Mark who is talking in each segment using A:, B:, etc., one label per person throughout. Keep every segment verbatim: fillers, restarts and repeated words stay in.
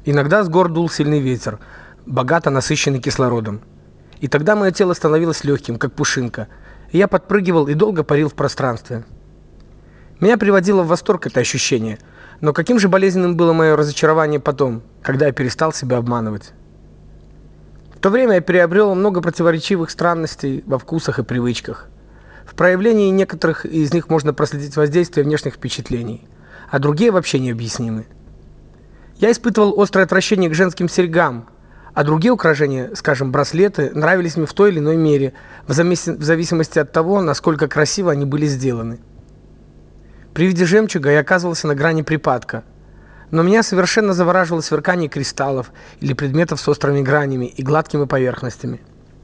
A: Иногда с гор дул сильный ветер, богато насыщенный кислородом. И тогда мое тело становилось легким, как пушинка, и я подпрыгивал и долго парил в пространстве. Меня приводило в восторг это ощущение, но каким же болезненным было мое разочарование потом, когда я перестал себя обманывать. В то время я приобрел много противоречивых странностей во вкусах и привычках. В проявлении некоторых из них можно проследить воздействие внешних впечатлений, а другие вообще необъяснимы. Я испытывал острое отвращение к женским серьгам, а другие украшения, скажем, браслеты, нравились мне в той или иной мере, в зависимости от того, насколько красиво они были сделаны. При виде жемчуга я оказывался на грани припадка, но меня совершенно завораживало сверкание кристаллов или предметов с острыми гранями и гладкими поверхностями.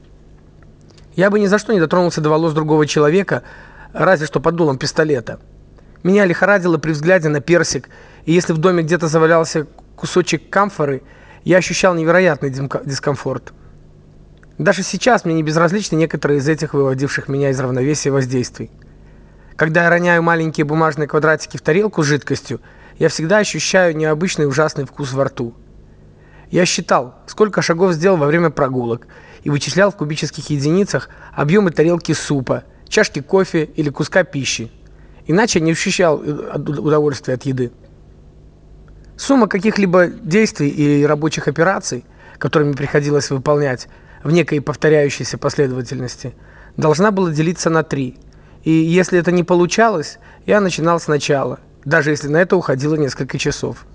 A: Я бы ни за что не дотронулся до волос другого человека, разве что под дулом пистолета. Меня лихорадило при взгляде на персик, и если в доме где-то завалялся кусочек камфоры, я ощущал невероятный дискомфорт. Даже сейчас мне не безразличны некоторые из этих выводивших меня из равновесия воздействий. Когда я роняю маленькие бумажные квадратики в тарелку с жидкостью, я всегда ощущаю необычный ужасный вкус во рту. Я считал, сколько шагов сделал во время прогулок, и вычислял в кубических единицах объемы тарелки супа, чашки кофе или куска пищи. Иначе не ощущал удовольствия от еды. Сумма каких-либо действий или рабочих операций, которые мне приходилось выполнять в некой повторяющейся последовательности, должна была делиться на три. И если это не получалось, я начинал сначала, даже если на это уходило несколько часов.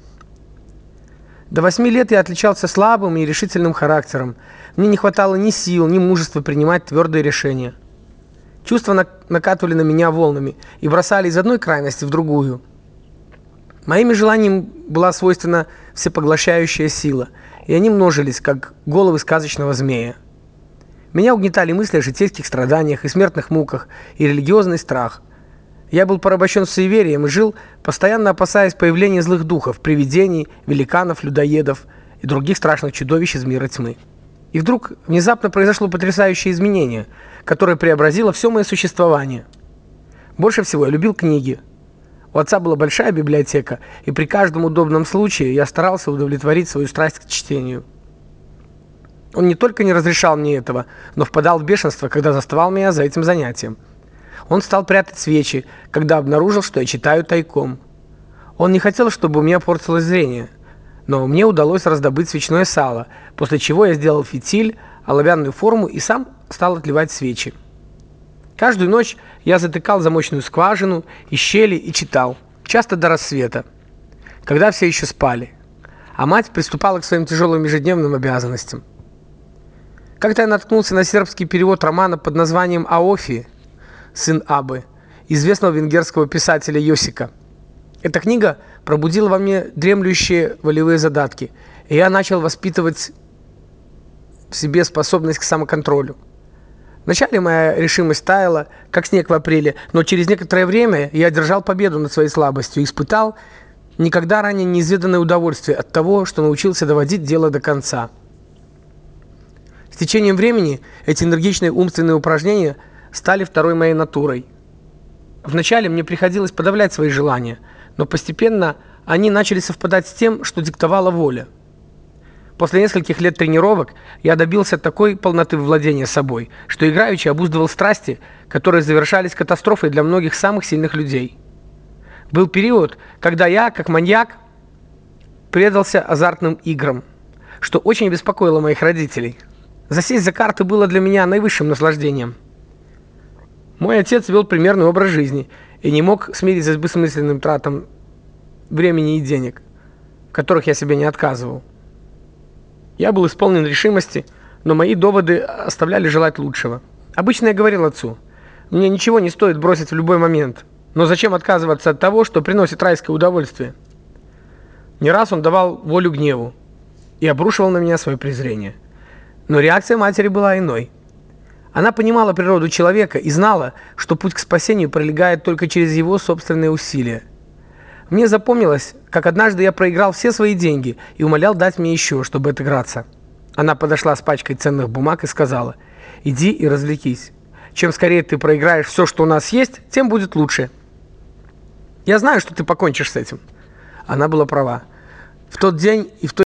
A: До восьми лет я отличался слабым и решительным характером. Мне не хватало ни сил, ни мужества принимать твердые решения. Чувства накатывали на меня волнами и бросали из одной крайности в другую. Моим желаниям была свойственна всепоглощающая сила, и они множились, как головы сказочного змея. Меня угнетали мысли о житейских страданиях и смертных муках, и религиозный страх. Я был порабощен суеверием и жил, постоянно опасаясь появления злых духов, привидений, великанов, людоедов и других страшных чудовищ из мира тьмы. И вдруг внезапно произошло потрясающее изменение, которое преобразило все мое существование. Больше всего я любил книги. У отца была большая библиотека, и при каждом удобном случае я старался удовлетворить свою страсть к чтению. Он не только не разрешал мне этого, но впадал в бешенство, когда заставал меня за этим занятием. Он стал прятать свечи, когда обнаружил, что я читаю тайком. Он не хотел, чтобы у меня портилось зрение, но мне удалось раздобыть свечное сало, после чего я сделал фитиль, оловянную форму и сам стал отливать свечи. Каждую ночь я затыкал замочную скважину и щели и читал, часто до рассвета, когда все еще спали, а мать приступала к своим тяжелым ежедневным обязанностям. Как-то я наткнулся на сербский перевод романа под названием «Аофи», сын Абы, известного венгерского писателя Йосика. Эта книга пробудила во мне дремлющие волевые задатки, и я начал воспитывать в себе способность к самоконтролю. Вначале моя решимость таяла, как снег в апреле, но через некоторое время я одержал победу над своей слабостью и испытал никогда ранее неизведанное удовольствие от того, что научился доводить дело до конца. С течением времени эти энергичные умственные упражнения стали второй моей натурой. Вначале мне приходилось подавлять свои желания, но постепенно они начали совпадать с тем, что диктовала воля. После нескольких лет тренировок я добился такой полноты владения собой, что играючи обуздывал страсти, которые завершались катастрофой для многих самых сильных людей. Был период, когда я, как маньяк, предался азартным играм, что очень беспокоило моих родителей. Засесть за карты было для меня наивысшим наслаждением. Мой отец вел примерный образ жизни и не мог смириться с бессмысленным тратом времени и денег, в которых я себе не отказывал. Я был исполнен решимости, но мои доводы оставляли желать лучшего. Обычно я говорил отцу: мне ничего не стоит бросить в любой момент, но зачем отказываться от того, что приносит райское удовольствие? Не раз он давал волю гневу и обрушивал на меня свое презрение. Но реакция матери была иной. Она понимала природу человека и знала, что путь к спасению пролегает только через его собственные усилия. Мне запомнилось, как однажды я проиграл все свои деньги и умолял дать мне еще, чтобы отыграться. Она подошла с пачкой ценных бумаг и сказала: «Иди и развлекись. Чем скорее ты проиграешь все, что у нас есть, тем будет лучше. Я знаю, что ты покончишь с этим». Она была права. В тот день и в тот